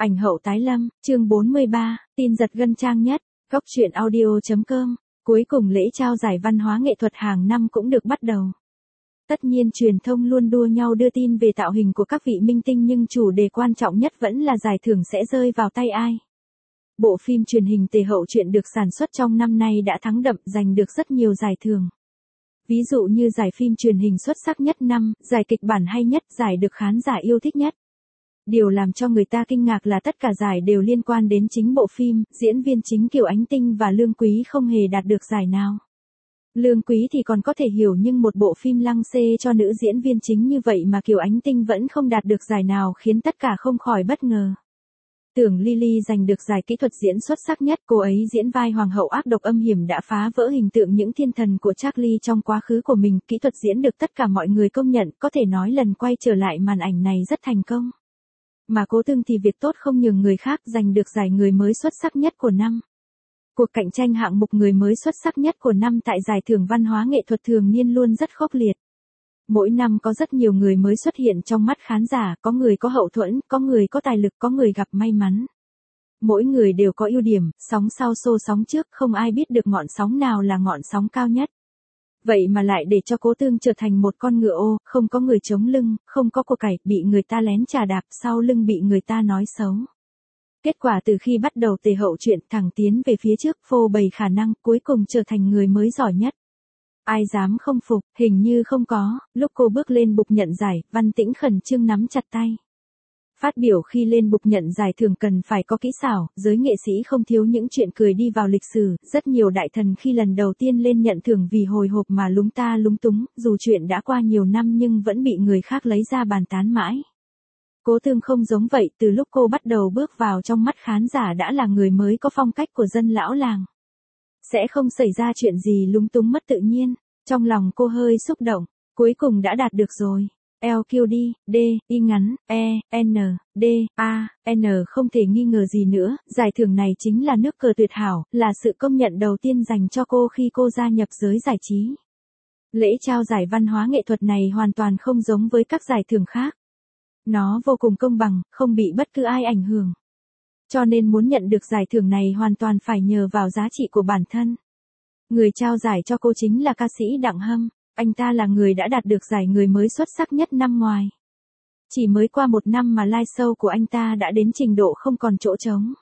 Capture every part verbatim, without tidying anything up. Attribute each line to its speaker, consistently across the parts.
Speaker 1: Ảnh hậu tái lâm, chương bốn mươi ba, tin giật gân trang nhất, góc truyện audio.com. Cuối cùng lễ trao giải văn hóa nghệ thuật hàng năm cũng được bắt đầu. Tất nhiên truyền thông luôn đua nhau đưa tin về tạo hình của các vị minh tinh, nhưng chủ đề quan trọng nhất vẫn là giải thưởng sẽ rơi vào tay ai. Bộ phim truyền hình Tề Hậu Truyện được sản xuất trong năm nay đã thắng đậm, giành được rất nhiều giải thưởng. Ví dụ như giải phim truyền hình xuất sắc nhất năm, giải kịch bản hay nhất, giải được khán giả yêu thích nhất. Điều làm cho người ta kinh ngạc là tất cả giải đều liên quan đến chính bộ phim, diễn viên chính Kiều Ánh Tinh và Lương Quý không hề đạt được giải nào. Lương Quý thì còn có thể hiểu, nhưng một bộ phim lăng xê cho nữ diễn viên chính như vậy mà Kiều Ánh Tinh vẫn không đạt được giải nào khiến tất cả không khỏi bất ngờ. Tưởng Lily giành được giải kỹ thuật diễn xuất sắc nhất, cô ấy diễn vai hoàng hậu ác độc âm hiểm đã phá vỡ hình tượng những thiên thần của Charlie trong quá khứ của mình, kỹ thuật diễn được tất cả mọi người công nhận, có thể nói lần quay trở lại màn ảnh này rất thành công. Mà Cố Tương thì việc tốt không nhường người khác, giành được giải người mới xuất sắc nhất của năm. Cuộc cạnh tranh hạng mục người mới xuất sắc nhất của năm tại giải thưởng văn hóa nghệ thuật thường niên luôn rất khốc liệt. Mỗi năm có rất nhiều người mới xuất hiện trong mắt khán giả, có người có hậu thuẫn, có người có tài lực, có người gặp may mắn. Mỗi người đều có ưu điểm, sóng sau xô sóng trước, không ai biết được ngọn sóng nào là ngọn sóng cao nhất. Vậy mà lại để cho Cố Tương trở thành một con ngựa ô, không có người chống lưng, không có của cải, bị người ta lén chà đạp, sau lưng bị người ta nói xấu. Kết quả từ khi bắt đầu Tề Hậu Truyện thẳng tiến về phía trước, phô bày khả năng, cuối cùng trở thành người mới giỏi nhất. Ai dám không phục, hình như không có. Lúc cô bước lên bục nhận giải, Văn Tĩnh khẩn trương nắm chặt tay. Phát biểu khi lên bục nhận giải thường cần phải có kỹ xảo, giới nghệ sĩ không thiếu những chuyện cười đi vào lịch sử, rất nhiều đại thần khi lần đầu tiên lên nhận thưởng vì hồi hộp mà lúng ta lúng túng, dù chuyện đã qua nhiều năm nhưng vẫn bị người khác lấy ra bàn tán mãi. Cố Tương không giống vậy, từ lúc cô bắt đầu bước vào trong mắt khán giả đã là người mới có phong cách của dân lão làng. Sẽ không xảy ra chuyện gì lúng túng mất tự nhiên, trong lòng cô hơi xúc động, cuối cùng đã đạt được rồi. L Q D, D, Y ngắn, E, N, D, A, N không thể nghi ngờ gì nữa, giải thưởng này chính là nước cờ tuyệt hảo, là sự công nhận đầu tiên dành cho cô khi cô gia nhập giới giải trí. Lễ trao giải văn hóa nghệ thuật này hoàn toàn không giống với các giải thưởng khác. Nó vô cùng công bằng, không bị bất cứ ai ảnh hưởng. Cho nên muốn nhận được giải thưởng này hoàn toàn phải nhờ vào giá trị của bản thân. Người trao giải cho cô chính là ca sĩ Đặng Hâm. Anh ta là người đã đạt được giải người mới xuất sắc nhất năm ngoài. Chỉ mới qua một năm mà live show của anh ta đã đến trình độ không còn chỗ trống.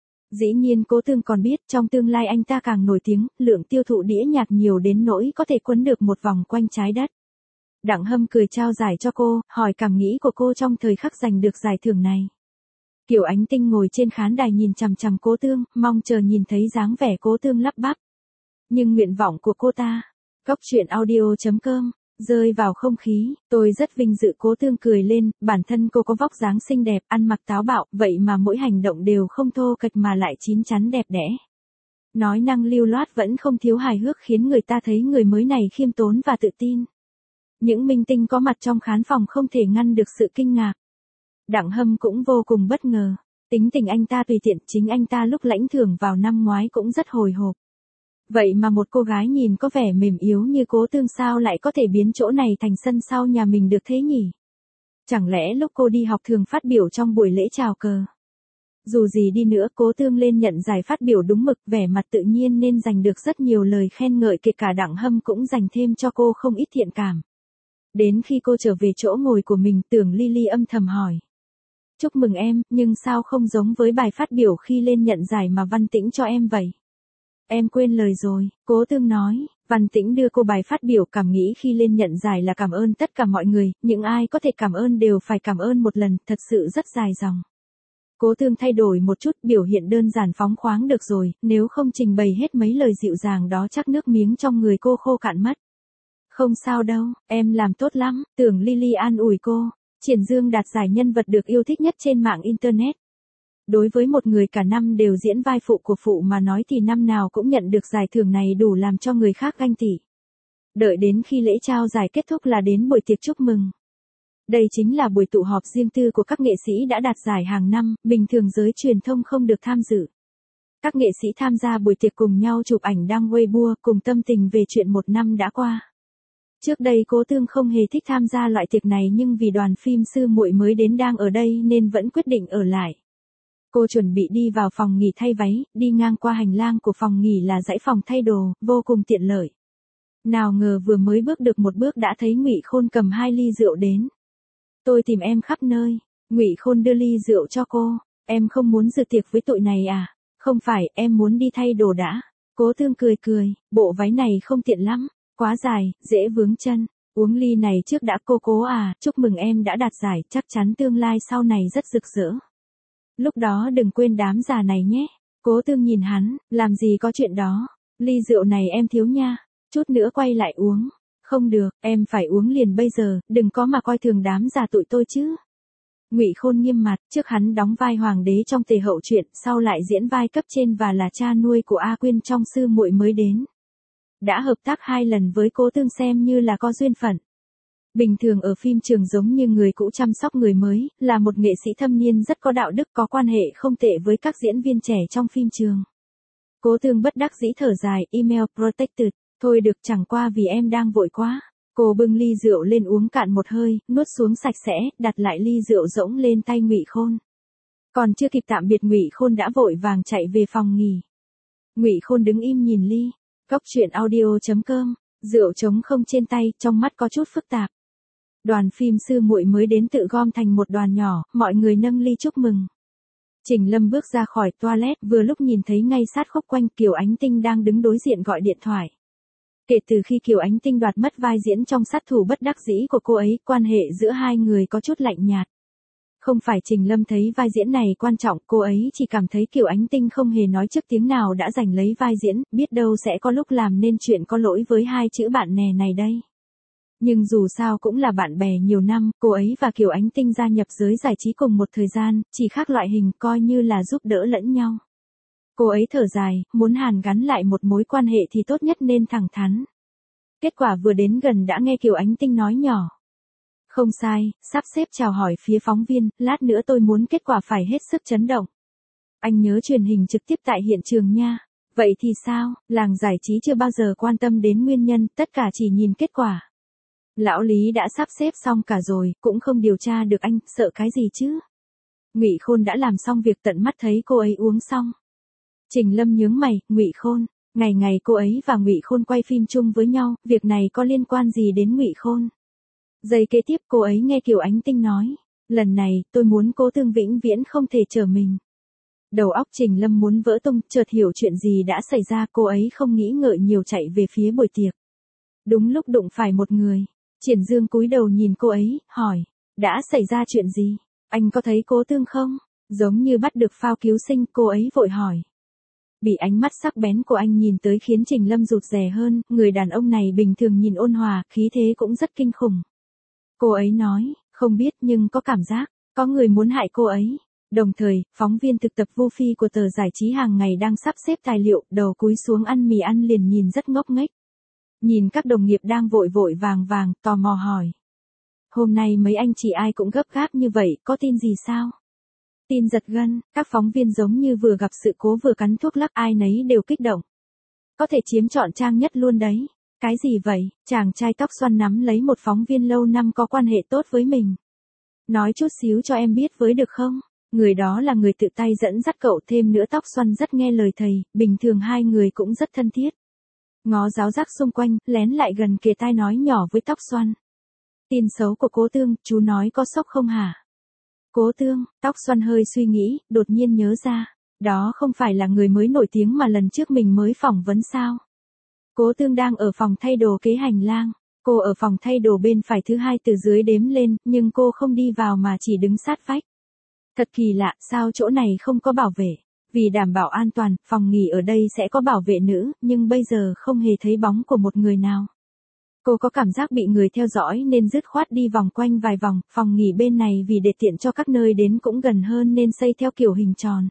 Speaker 1: Dĩ nhiên Cố Tương còn biết trong tương lai anh ta càng nổi tiếng, lượng tiêu thụ đĩa nhạc nhiều đến nỗi có thể quấn được một vòng quanh trái đất. Đặng Hâm cười trao giải cho cô, hỏi cảm nghĩ của cô trong thời khắc giành được giải thưởng này. Kiều Ánh Tinh ngồi trên khán đài nhìn chằm chằm Cố Tương, mong chờ nhìn thấy dáng vẻ Cố Tương lắp bắp. Nhưng nguyện vọng của cô ta, góc truyện audio.com, rơi vào không khí, tôi rất vinh dự. Cố Tương cười lên, bản thân cô có vóc dáng xinh đẹp, ăn mặc táo bạo, vậy mà mỗi hành động đều không thô kệch mà lại chín chắn đẹp đẽ. Nói năng lưu loát vẫn không thiếu hài hước khiến người ta thấy người mới này khiêm tốn và tự tin. Những minh tinh có mặt trong khán phòng không thể ngăn được sự kinh ngạc. Đặng Hâm cũng vô cùng bất ngờ, tính tình anh ta tùy tiện, chính anh ta lúc lãnh thưởng vào năm ngoái cũng rất hồi hộp. Vậy mà một cô gái nhìn có vẻ mềm yếu như Cố Tương sao lại có thể biến chỗ này thành sân sau nhà mình được thế nhỉ? Chẳng lẽ lúc cô đi học thường phát biểu trong buổi lễ chào cờ? Dù gì đi nữa Cố Tương lên nhận giải phát biểu đúng mực, vẻ mặt tự nhiên nên giành được rất nhiều lời khen ngợi, kể cả Đặng Hâm cũng dành thêm cho cô không ít thiện cảm. Đến khi cô trở về chỗ ngồi của mình, Tưởng Lily âm thầm hỏi. Chúc mừng em, nhưng sao không giống với bài phát biểu khi lên nhận giải mà Văn Tĩnh cho em vậy? Em quên lời rồi, Cố Tương nói. Văn Tĩnh đưa cô bài phát biểu cảm nghĩ khi lên nhận giải là cảm ơn tất cả mọi người, những ai có thể cảm ơn đều phải cảm ơn một lần, thật sự rất dài dòng. Cố Tương thay đổi một chút, biểu hiện đơn giản phóng khoáng được rồi, nếu không trình bày hết mấy lời dịu dàng đó chắc nước miếng trong người cô khô cạn mất. Không sao đâu, em làm tốt lắm, Tưởng Lily an ủi cô. Triển Dương đạt giải nhân vật được yêu thích nhất trên mạng Internet. Đối với một người cả năm đều diễn vai phụ của phụ mà nói thì năm nào cũng nhận được giải thưởng này đủ làm cho người khác ganh tị. Đợi đến khi lễ trao giải kết thúc là đến buổi tiệc chúc mừng. Đây chính là buổi tụ họp riêng tư của các nghệ sĩ đã đạt giải hàng năm, bình thường giới truyền thông không được tham dự. Các nghệ sĩ tham gia buổi tiệc cùng nhau chụp ảnh đăng Weibo cùng tâm tình về chuyện một năm đã qua. Trước đây Cố Tương không hề thích tham gia loại tiệc này nhưng vì đoàn phim Sư Muội mới đến đang ở đây nên vẫn quyết định ở lại. Cô chuẩn bị đi vào phòng nghỉ thay váy, đi ngang qua hành lang của phòng nghỉ là dãy phòng thay đồ, vô cùng tiện lợi. Nào ngờ vừa mới bước được một bước đã thấy Ngụy Khôn cầm hai ly rượu đến. Tôi tìm em khắp nơi. Ngụy Khôn đưa ly rượu cho cô. Em không muốn dự tiệc với tụi này à? Không phải, em muốn đi thay đồ đã. Cố Thương cười cười, bộ váy này không tiện lắm, quá dài, dễ vướng chân. Uống ly này trước đã. Cô Cố à, chúc mừng em đã đạt giải, chắc chắn tương lai sau này rất rực rỡ. Lúc đó đừng quên đám già này nhé. Cố Thương nhìn hắn, làm gì có chuyện đó. Ly rượu này em thiếu nha. Chút nữa quay lại uống. Không được, em phải uống liền bây giờ, đừng có mà coi thường đám già tụi tôi chứ. Ngụy Khôn nghiêm mặt, trước hắn đóng vai hoàng đế trong Tề Hậu truyện, sau lại diễn vai cấp trên và là cha nuôi của A Quyên trong Sư Muội mới đến. Đã hợp tác hai lần với Cố Thương xem như là có duyên phận. Bình thường ở phim trường giống như người cũ chăm sóc người mới, là một nghệ sĩ thâm niên rất có đạo đức, có quan hệ không tệ với các diễn viên trẻ trong phim trường. Cố Thương bất đắc dĩ thở dài, email protected, thôi được, chẳng qua vì em đang vội quá. Cô bưng ly rượu lên uống cạn một hơi, nuốt xuống sạch sẽ, đặt lại ly rượu rỗng lên tay Ngụy Khôn. Còn chưa kịp tạm biệt Ngụy Khôn đã vội vàng chạy về phòng nghỉ. Ngụy Khôn đứng im nhìn ly. Cốc truyện audio chấm com, rượu trống không trên tay, trong mắt có chút phức tạp. Đoàn phim Sư Muội mới đến tự gom thành một đoàn nhỏ, mọi người nâng ly chúc mừng. Trình Lâm bước ra khỏi toilet, vừa lúc nhìn thấy ngay sát khúc quanh Kiều Ánh Tinh đang đứng đối diện gọi điện thoại. Kể từ khi Kiều Ánh Tinh đoạt mất vai diễn trong Sát Thủ Bất Đắc Dĩ của cô ấy, quan hệ giữa hai người có chút lạnh nhạt. Không phải Trình Lâm thấy vai diễn này quan trọng, cô ấy chỉ cảm thấy Kiều Ánh Tinh không hề nói trước tiếng nào đã giành lấy vai diễn, biết đâu sẽ có lúc làm nên chuyện có lỗi với hai chữ bạn nè này đây. Nhưng dù sao cũng là bạn bè nhiều năm, cô ấy và Kiều Ánh Tinh gia nhập giới giải trí cùng một thời gian, chỉ khác loại hình, coi như là giúp đỡ lẫn nhau. Cô ấy thở dài, muốn hàn gắn lại một mối quan hệ thì tốt nhất nên thẳng thắn. Kết quả vừa đến gần đã nghe Kiều Ánh Tinh nói nhỏ. Không sai, sắp xếp chào hỏi phía phóng viên, lát nữa tôi muốn kết quả phải hết sức chấn động. Anh nhớ truyền hình trực tiếp tại hiện trường nha. Vậy thì sao, làng giải trí chưa bao giờ quan tâm đến nguyên nhân, tất cả chỉ nhìn kết quả. Lão Lý đã sắp xếp xong cả rồi, cũng không điều tra được anh, sợ cái gì chứ. Ngụy Khôn đã làm xong việc tận mắt thấy cô ấy uống xong. Trình Lâm nhướng mày, Ngụy Khôn, ngày ngày cô ấy và Ngụy Khôn quay phim chung với nhau, việc này có liên quan gì đến Ngụy Khôn? Giây kế tiếp cô ấy nghe Kiều Ánh Tinh nói, lần này, tôi muốn Cố Thương vĩnh viễn không thể trở mình. Đầu óc Trình Lâm muốn vỡ tung, chợt hiểu chuyện gì đã xảy ra, cô ấy không nghĩ ngợi nhiều chạy về phía buổi tiệc. Đúng lúc đụng phải một người, Triển Dương cúi đầu nhìn cô ấy, hỏi, đã xảy ra chuyện gì? Anh có thấy Cố Thương không? Giống như bắt được phao cứu sinh, cô ấy vội hỏi. Bị ánh mắt sắc bén của anh nhìn tới khiến Trình Lâm rụt rè hơn, người đàn ông này bình thường nhìn ôn hòa, khí thế cũng rất kinh khủng. Cô ấy nói, không biết nhưng có cảm giác, có người muốn hại cô ấy. Đồng thời, phóng viên thực tập Vu Phi của tờ giải trí hàng ngày đang sắp xếp tài liệu, đầu cúi xuống ăn mì ăn liền nhìn rất ngốc nghếch. Nhìn các đồng nghiệp đang vội vội vàng vàng, tò mò hỏi. Hôm nay mấy anh chị ai cũng gấp gáp như vậy, có tin gì sao? Tin giật gân, các phóng viên giống như vừa gặp sự cố vừa cắn thuốc lắc, ai nấy đều kích động. Có thể chiếm trọn trang nhất luôn đấy. Cái gì vậy? Chàng trai tóc xoăn nắm lấy một phóng viên lâu năm có quan hệ tốt với mình. Nói chút xíu cho em biết với được không? Người đó là người tự tay dẫn dắt cậu, thêm nữa tóc xoăn rất nghe lời thầy, bình thường hai người cũng rất thân thiết. Ngó giáo giác xung quanh, lén lại gần kề tai nói nhỏ với tóc xoăn. Tin xấu của Cố Thương, chú nói có sốc không hả? Cố Thương, tóc xoăn hơi suy nghĩ, đột nhiên nhớ ra. Đó không phải là người mới nổi tiếng mà lần trước mình mới phỏng vấn sao? Cố Thương đang ở phòng thay đồ kế hành lang. Cô ở phòng thay đồ bên phải thứ hai từ dưới đếm lên, nhưng cô không đi vào mà chỉ đứng sát vách. Thật kỳ lạ, sao chỗ này không có bảo vệ? Vì đảm bảo an toàn, phòng nghỉ ở đây sẽ có bảo vệ nữ, nhưng bây giờ không hề thấy bóng của một người nào. Cô có cảm giác bị người theo dõi nên dứt khoát đi vòng quanh vài vòng, phòng nghỉ bên này vì để tiện cho các nơi đến cũng gần hơn nên xây theo kiểu hình tròn.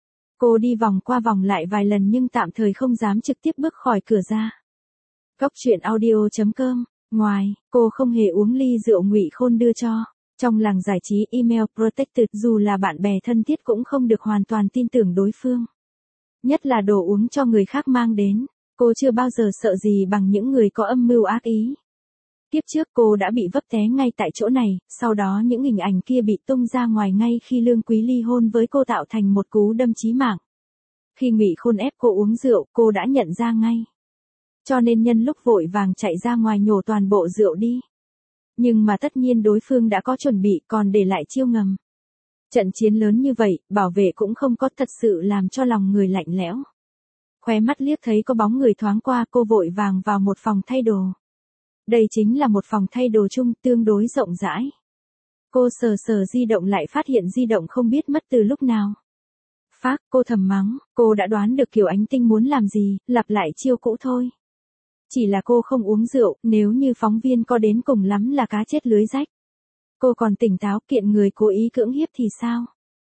Speaker 1: Cô đi vòng qua vòng lại vài lần nhưng tạm thời không dám trực tiếp bước khỏi cửa ra. Cốc truyện audio chấm com, ngoài, cô không hề uống ly rượu Ngụy Khôn đưa cho. Trong làng giải trí email protected, dù là bạn bè thân thiết cũng không được hoàn toàn tin tưởng đối phương. Nhất là đồ uống cho người khác mang đến, cô chưa bao giờ sợ gì bằng những người có âm mưu ác ý. Kiếp trước cô đã bị vấp té ngay tại chỗ này, sau đó những hình ảnh kia bị tung ra ngoài ngay khi Lương Quý ly hôn với cô tạo thành một cú đâm chí mạng. Khi Ngụy Khôn ép cô uống rượu, cô đã nhận ra ngay. Cho nên nhân lúc vội vàng chạy ra ngoài nhổ toàn bộ rượu đi. Nhưng mà tất nhiên đối phương đã có chuẩn bị còn để lại chiêu ngầm. Trận chiến lớn như vậy, bảo vệ cũng không có, thật sự làm cho lòng người lạnh lẽo. Khóe mắt liếc thấy có bóng người thoáng qua, cô vội vàng vào một phòng thay đồ. Đây chính là một phòng thay đồ chung tương đối rộng rãi. Cô sờ sờ di động lại phát hiện di động không biết mất từ lúc nào. Phác, cô thầm mắng, cô đã đoán được Kiều Ánh Tinh muốn làm gì, lặp lại chiêu cũ thôi. Chỉ là cô không uống rượu, nếu như phóng viên có đến cùng lắm là cá chết lưới rách. Cô còn tỉnh táo, kiện người cố ý cưỡng hiếp thì sao?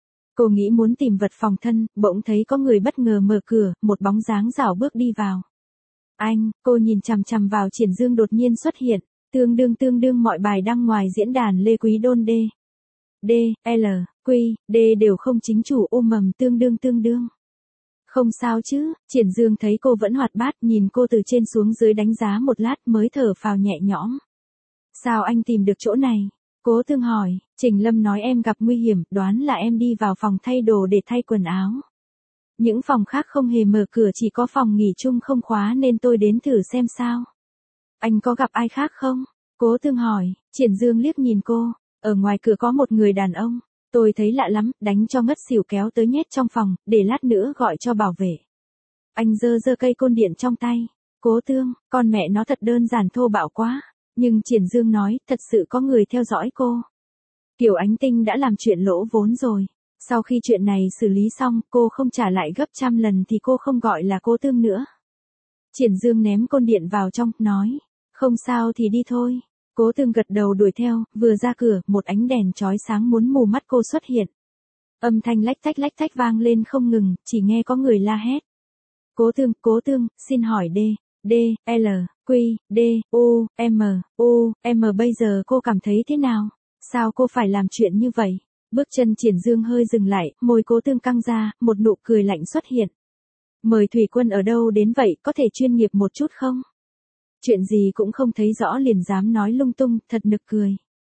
Speaker 1: Cô nghĩ muốn tìm vật phòng thân, bỗng thấy có người bất ngờ mở cửa, một bóng dáng rảo bước đi vào. Anh, cô nhìn chằm chằm vào Triển Dương đột nhiên xuất hiện, tương đương tương đương mọi bài đăng ngoài diễn đàn Lê Quý Đôn D. D, L, Q, D đều không chính chủ ôm mầm tương đương tương đương. Không sao chứ, Triển Dương thấy cô vẫn hoạt bát, nhìn cô từ trên xuống dưới đánh giá một lát mới thở phào nhẹ nhõm. Sao anh tìm được chỗ này? Cố Tương hỏi, Trình Lâm nói em gặp nguy hiểm, đoán là em đi vào phòng thay đồ để thay quần áo. Những phòng khác không hề mở cửa, chỉ có phòng nghỉ chung không khóa nên tôi đến thử xem sao. Anh có gặp ai khác không? Cố Tương hỏi, Triển Dương liếc nhìn cô, ở ngoài cửa có một người đàn ông. Tôi thấy lạ lắm, đánh cho ngất xỉu kéo tới nhét trong phòng, để lát nữa gọi cho bảo vệ. Anh giơ giơ cây côn điện trong tay. Cố Tương, con mẹ nó thật đơn giản thô bạo quá. Nhưng Triển Dương nói, thật sự có người theo dõi cô. Kiều Ánh Tinh đã làm chuyện lỗ vốn rồi. Sau khi chuyện này xử lý xong, cô không trả lại gấp trăm lần thì cô không gọi là Cố Tương nữa. Triển Dương ném côn điện vào trong, nói, không sao thì đi thôi. Cố Tương gật đầu đuổi theo, vừa ra cửa, một ánh đèn chói sáng muốn mù mắt cô xuất hiện. Âm thanh lách tách lách tách vang lên không ngừng, chỉ nghe có người la hét. Cố Tương, Cố Tương, xin hỏi D, D, L, Q, D, U, M, U, M bây giờ cô cảm thấy thế nào? Sao cô phải làm chuyện như vậy? Bước chân Triển Dương hơi dừng lại, môi Cố Tương căng ra, một nụ cười lạnh xuất hiện. Mời Thủy Quân ở đâu đến vậy, có thể chuyên nghiệp một chút không? Chuyện gì cũng không thấy rõ liền dám nói lung tung, thật nực cười.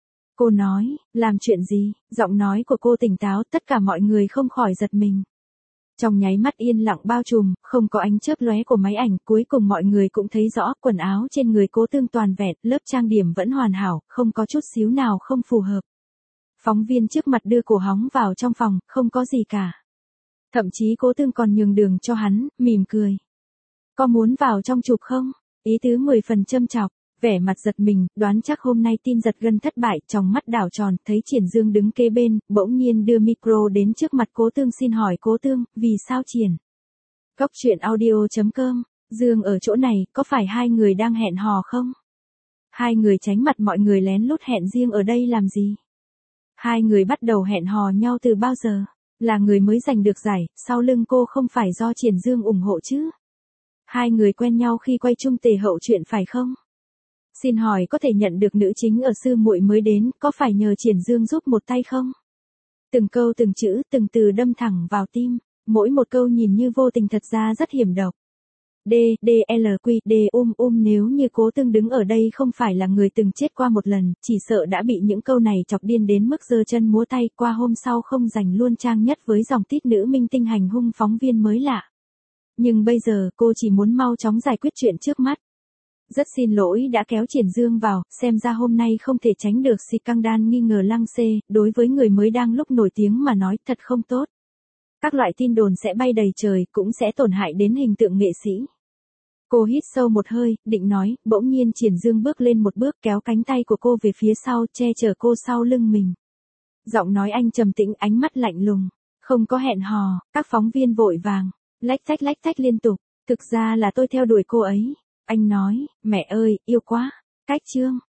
Speaker 1: Cô nói, làm chuyện gì? Giọng nói của cô tỉnh táo, tất cả mọi người không khỏi giật mình. Trong nháy mắt yên lặng bao trùm, không có ánh chớp lóe của máy ảnh, cuối cùng mọi người cũng thấy rõ quần áo trên người Cố Tương toàn vẹn, lớp trang điểm vẫn hoàn hảo, không có chút xíu nào không phù hợp. Phóng viên trước mặt đưa cổ hóng vào trong phòng, không có gì cả. Thậm chí Cố Tương còn nhường đường cho hắn, mỉm cười. Có muốn vào trong chụp không? Ý tứ mười phần châm chọc, vẻ mặt giật mình, đoán chắc hôm nay tin giật gân thất bại, trong mắt đảo tròn, thấy Triển Dương đứng kế bên, bỗng nhiên đưa micro đến trước mặt Cố Tương, xin hỏi Cố Tương, vì sao Triển? Góc truyện audio chấm com, Dương ở chỗ này, có phải hai người đang hẹn hò không? Hai người tránh mặt mọi người lén lút hẹn riêng ở đây làm gì? Hai người bắt đầu hẹn hò nhau từ bao giờ? Là người mới giành được giải, sau lưng cô không phải do Triển Dương ủng hộ chứ? Hai người quen nhau khi quay chung Tề Hậu chuyện phải không? Xin hỏi có thể nhận được nữ chính ở Sư Muội mới đến, có phải nhờ Triển Dương giúp một tay không? Từng câu từng chữ, từng từ đâm thẳng vào tim, mỗi một câu nhìn như vô tình thật ra rất hiểm độc. D, D, L, Q, D, um um nếu như Cố Tương đứng ở đây không phải là người từng chết qua một lần, chỉ sợ đã bị những câu này chọc điên đến mức giơ chân múa tay, qua hôm sau không giành luôn trang nhất với dòng tít nữ minh tinh hành hung phóng viên mới lạ. Nhưng bây giờ cô chỉ muốn mau chóng giải quyết chuyện trước mắt. Rất xin lỗi đã kéo Triển Dương vào, xem ra hôm nay không thể tránh được scandal nghi ngờ lăng xê, đối với người mới đang lúc nổi tiếng mà nói thật không tốt. Các loại tin đồn sẽ bay đầy trời, cũng sẽ tổn hại đến hình tượng nghệ sĩ. Cô hít sâu một hơi, định nói, bỗng nhiên Triển Dương bước lên một bước kéo cánh tay của cô về phía sau, che chở cô sau lưng mình. Giọng nói anh trầm tĩnh, ánh mắt lạnh lùng. Không có hẹn hò, các phóng viên vội vàng. Lách tách lách tách liên tục, thực ra là tôi theo đuổi cô ấy. Anh nói, mẹ ơi, yêu quá. Cách chương.